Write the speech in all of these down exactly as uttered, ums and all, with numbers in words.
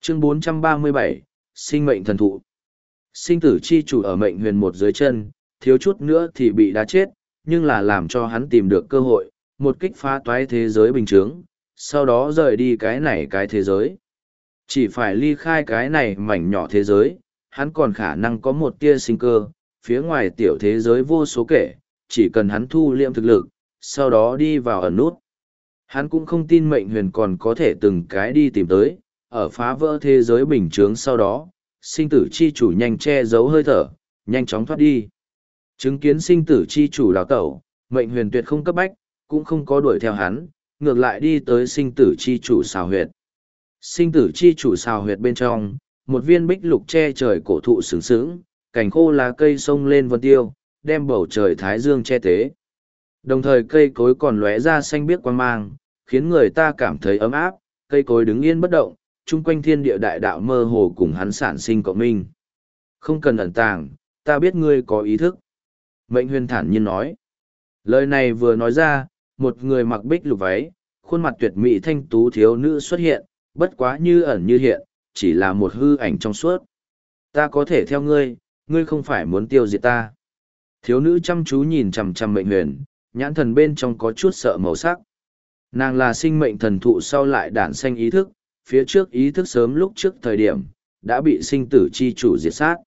Chương bốn trăm ba mươi bảy, sinh mệnh thần thụ. Sinh tử chi chủ ở mệnh huyền một dưới chân, thiếu chút nữa thì bị đá chết, nhưng là làm cho hắn tìm được cơ hội, một kích phá toái thế giới bình chướng, sau đó rời đi cái này cái thế giới. Chỉ phải ly khai cái này mảnh nhỏ thế giới, hắn còn khả năng có một tia sinh cơ, phía ngoài tiểu thế giới vô số kể, chỉ cần hắn thu liệm thực lực, sau đó đi vào ẩn nút. Hắn cũng không tin mệnh huyền còn có thể từng cái đi tìm tới, ở phá vỡ thế giới bình chướng sau đó, sinh tử chi chủ nhanh che giấu hơi thở, nhanh chóng thoát đi. Chứng kiến sinh tử chi chủ đào tẩu, mệnh huyền tuyệt không cấp bách, cũng không có đuổi theo hắn, ngược lại đi tới sinh tử chi chủ xào huyệt. Sinh tử chi chủ xào huyệt bên trong, một viên bích lục che trời cổ thụ sướng sướng, cành khô lá cây sông lên vân tiêu, đem bầu trời thái dương che tế. Đồng thời cây cối còn lóe ra xanh biếc quang mang, khiến người ta cảm thấy ấm áp, cây cối đứng yên bất động, chung quanh thiên địa đại đạo mơ hồ cùng hắn sản sinh cộng minh. Không cần ẩn tàng, ta biết ngươi có ý thức. Mệnh huyền thản nhiên nói. Lời này vừa nói ra, một người mặc bích lục váy, khuôn mặt tuyệt mỹ thanh tú thiếu nữ xuất hiện, bất quá như ẩn như hiện, chỉ là một hư ảnh trong suốt. Ta có thể theo ngươi, ngươi không phải muốn tiêu diệt ta. Thiếu nữ chăm chú nhìn chằm chằm mệnh huyền, nhãn thần bên trong có chút sợ màu sắc. Nàng là sinh mệnh thần thụ sau lại đản sanh ý thức, phía trước ý thức sớm lúc trước thời điểm, đã bị sinh tử chi chủ diệt sát.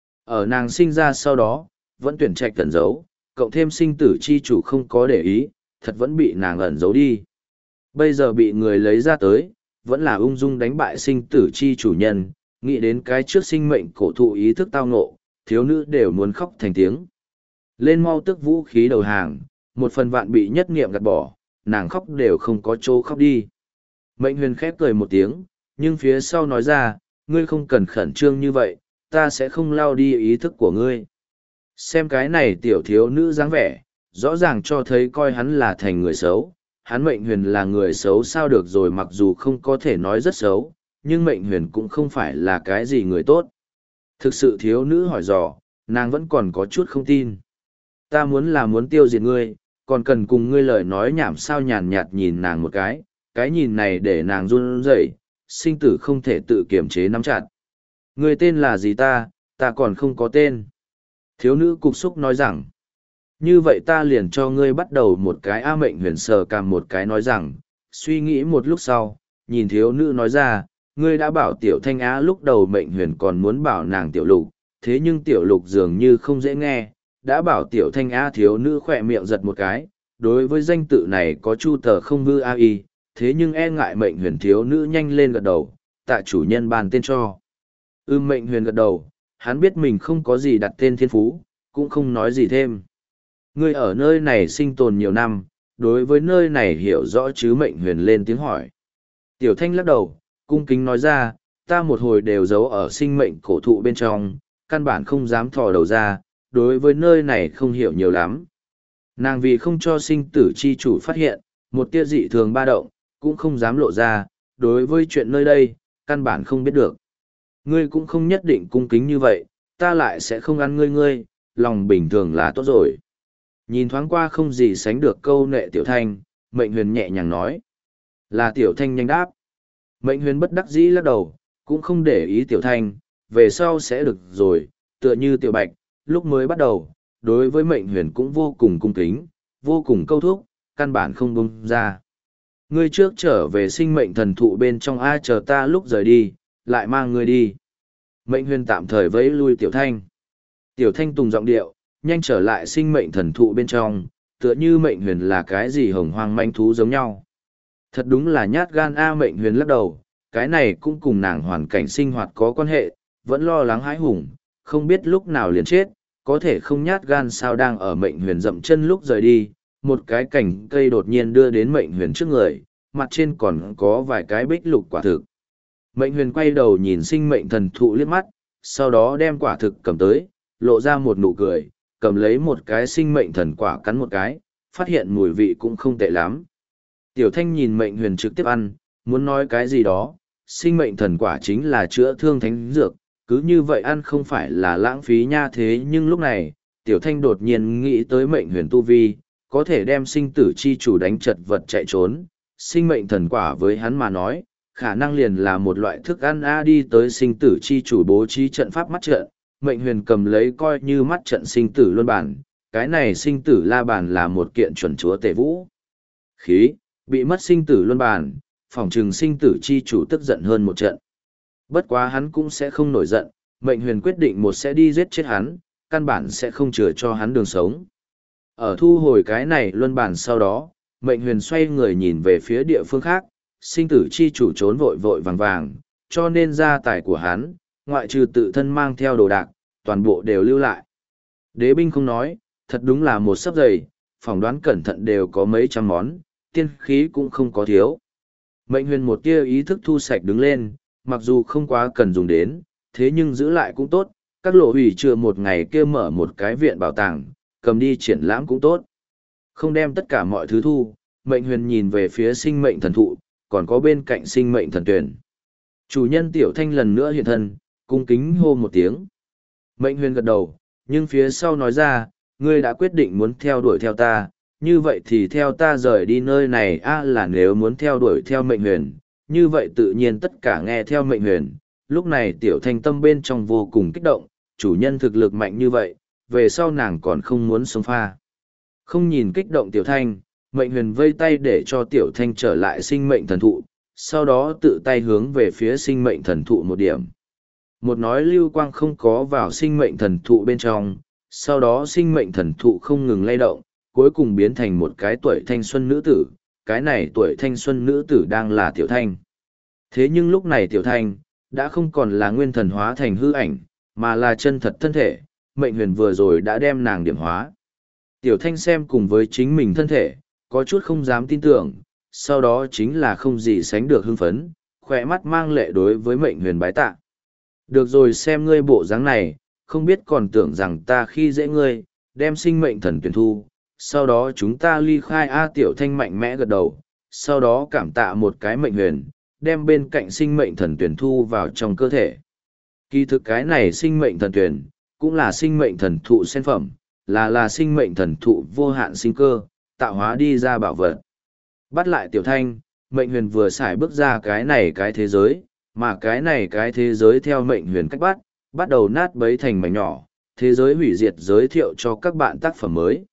Ở nàng sinh ra sau đó, vẫn tuyển trạch tẩn giấu, cộng thêm sinh tử chi chủ không có để ý, thật vẫn bị nàng ẩn giấu đi. Bây giờ bị người lấy ra tới, vẫn là ung dung đánh bại sinh tử chi chủ nhân, nghĩ đến cái trước sinh mệnh cổ thụ ý thức tao ngộ, thiếu nữ đều muốn khóc thành tiếng. Lên mau tức vũ khí đầu hàng, một phần vạn bị nhất niệm gạt bỏ, nàng khóc đều không có chỗ khóc đi. Mệnh huyền khép cười một tiếng, nhưng phía sau nói ra, ngươi không cần khẩn trương như vậy, ta sẽ không lao đi ý thức của ngươi. Xem cái này tiểu thiếu nữ dáng vẻ, rõ ràng cho thấy coi hắn là thành người xấu. Hắn mệnh huyền là người xấu sao được rồi, mặc dù không có thể nói rất xấu, nhưng mệnh huyền cũng không phải là cái gì người tốt. Thực sự thiếu nữ hỏi dò, nàng vẫn còn có chút không tin. Ta muốn là muốn tiêu diệt ngươi, còn cần cùng ngươi lời nói nhảm sao nhàn nhạt nhìn nàng một cái, cái nhìn này để nàng run rẩy, sinh tử không thể tự kiềm chế nắm chặt. Ngươi tên là gì ta, ta còn không có tên. Thiếu nữ cục xúc nói rằng, như vậy ta liền cho ngươi bắt đầu một cái A. Mệnh huyền sờ cằm một cái nói rằng, suy nghĩ một lúc sau, nhìn thiếu nữ nói ra, ngươi đã bảo tiểu thanh á. Lúc đầu mệnh huyền còn muốn bảo nàng tiểu lục, thế nhưng tiểu lục dường như không dễ nghe, đã bảo tiểu thanh á. Thiếu nữ khỏe miệng giật một cái, đối với danh tự này có chu tờ không vư a y, thế nhưng e ngại mệnh huyền thiếu nữ nhanh lên gật đầu, tạ chủ nhân bàn tên cho. Ư mệnh huyền gật đầu, hắn biết mình không có gì đặt tên thiên phú, cũng không nói gì thêm. Ngươi ở nơi này sinh tồn nhiều năm, đối với nơi này hiểu rõ chứ? Mệnh huyền lên tiếng hỏi. Tiểu thanh lắc đầu, cung kính nói ra, ta một hồi đều giấu ở sinh mệnh cổ thụ bên trong, căn bản không dám thò đầu ra, đối với nơi này không hiểu nhiều lắm. Nàng vì không cho sinh tử chi chủ phát hiện, một tia dị thường ba động, cũng không dám lộ ra, đối với chuyện nơi đây, căn bản không biết được. Ngươi cũng không nhất định cung kính như vậy, ta lại sẽ không ăn ngươi ngươi, lòng bình thường là tốt rồi. Nhìn thoáng qua không gì sánh được câu nệ tiểu thanh, mệnh huyền nhẹ nhàng nói. Là tiểu thanh nhanh đáp. Mệnh huyền bất đắc dĩ lắc đầu, cũng không để ý tiểu thanh, về sau sẽ được rồi, tựa như tiểu bạch, lúc mới bắt đầu, đối với mệnh huyền cũng vô cùng cung kính, vô cùng câu thúc, căn bản không bung ra. Ngươi trước trở về sinh mệnh thần thụ bên trong A, chờ ta lúc rời đi, lại mang ngươi đi. Mệnh huyền tạm thời vẫy lui tiểu thanh. Tiểu thanh tùng giọng điệu, nhanh trở lại sinh mệnh thần thụ bên trong, tựa như mệnh huyền là cái gì hồng hoang manh thú giống nhau. Thật đúng là nhát gan A. Mệnh huyền lắc đầu, cái này cũng cùng nàng hoàn cảnh sinh hoạt có quan hệ, vẫn lo lắng hãi hùng, không biết lúc nào liền chết, có thể không nhát gan sao. Đang ở mệnh huyền dậm chân lúc rời đi, một cái cành cây đột nhiên đưa đến mệnh huyền trước người, mặt trên còn có vài cái bích lục quả thực. Mệnh huyền quay đầu nhìn sinh mệnh thần thụ liếc mắt, sau đó đem quả thực cầm tới, lộ ra một nụ cười, cầm lấy một cái sinh mệnh thần quả cắn một cái, phát hiện mùi vị cũng không tệ lắm. Tiểu thanh nhìn mệnh huyền trực tiếp ăn, muốn nói cái gì đó, sinh mệnh thần quả chính là chữa thương thánh dược, cứ như vậy ăn không phải là lãng phí nha. Thế nhưng lúc này, tiểu thanh đột nhiên nghĩ tới mệnh huyền tu vi, có thể đem sinh tử chi chủ đánh chật vật chạy trốn, sinh mệnh thần quả với hắn mà nói, khả năng liền là một loại thức ăn a. Đi tới sinh tử chi chủ bố trí trận pháp mắt trận, mệnh huyền cầm lấy coi như mắt trận sinh tử luân bản, cái này sinh tử la bàn là một kiện chuẩn chúa tể vũ khí, bị mất sinh tử luân bản, phỏng chừng sinh tử chi chủ tức giận hơn một trận. Bất quá hắn cũng sẽ không nổi giận, mệnh huyền quyết định một sẽ đi giết chết hắn, căn bản sẽ không chừa cho hắn đường sống. Ở thu hồi cái này luân bản sau đó, mệnh huyền xoay người nhìn về phía địa phương khác, sinh tử chi chủ trốn vội vội vàng vàng, cho nên gia tài của hắn, ngoại trừ tự thân mang theo đồ đạc, toàn bộ đều lưu lại. Đế binh không nói, thật đúng là một sấp giày, phỏng đoán cẩn thận đều có mấy trăm món, tiên khí cũng không có thiếu. Mệnh huyền một tia ý thức thu sạch đứng lên, mặc dù không quá cần dùng đến, thế nhưng giữ lại cũng tốt, các lộ hủy chưa một ngày kia mở một cái viện bảo tàng, cầm đi triển lãm cũng tốt. Không đem tất cả mọi thứ thu, mệnh huyền nhìn về phía sinh mệnh thần thụ, còn có bên cạnh sinh mệnh thần tuyển. Chủ nhân tiểu thanh lần nữa hiện thân, cung kính hô một tiếng. Mệnh huyền gật đầu, nhưng phía sau nói ra, ngươi đã quyết định muốn theo đuổi theo ta, như vậy thì theo ta rời đi nơi này a. Là nếu muốn theo đuổi theo mệnh huyền, như vậy tự nhiên tất cả nghe theo mệnh huyền. Lúc này tiểu thanh tâm bên trong vô cùng kích động, chủ nhân thực lực mạnh như vậy, về sau nàng còn không muốn sống pha. Không nhìn kích động tiểu thanh, mệnh huyền vây tay để cho tiểu thanh trở lại sinh mệnh thần thụ, sau đó tự tay hướng về phía sinh mệnh thần thụ một điểm. Một nói lưu quang không có vào sinh mệnh thần thụ bên trong, sau đó sinh mệnh thần thụ không ngừng lay động, cuối cùng biến thành một cái tuổi thanh xuân nữ tử, cái này tuổi thanh xuân nữ tử đang là tiểu thanh. Thế nhưng lúc này tiểu thanh, đã không còn là nguyên thần hóa thành hư ảnh, mà là chân thật thân thể, mệnh huyền vừa rồi đã đem nàng điểm hóa. Tiểu thanh xem cùng với chính mình thân thể, có chút không dám tin tưởng, sau đó chính là không gì sánh được hưng phấn, khỏe mắt mang lệ đối với mệnh huyền bái tạ. Được rồi, xem ngươi bộ dáng này, không biết còn tưởng rằng ta khi dễ ngươi, đem sinh mệnh thần tuyển thu, sau đó chúng ta ly khai a. Tiểu thanh mạnh mẽ gật đầu, sau đó cảm tạ một cái mệnh huyền, đem bên cạnh sinh mệnh thần tuyển thu vào trong cơ thể. Kỳ thực cái này sinh mệnh thần tuyển, cũng là sinh mệnh thần thụ sen phẩm, là là sinh mệnh thần thụ vô hạn sinh cơ, tạo hóa đi ra bảo vật. Bắt lại tiểu thanh, mệnh huyền vừa xài bước ra cái này cái thế giới, mà cái này cái thế giới theo mệnh huyền cách bắt, bắt đầu nát bấy thành mảnh nhỏ, thế giới hủy diệt giới thiệu cho các bạn tác phẩm mới.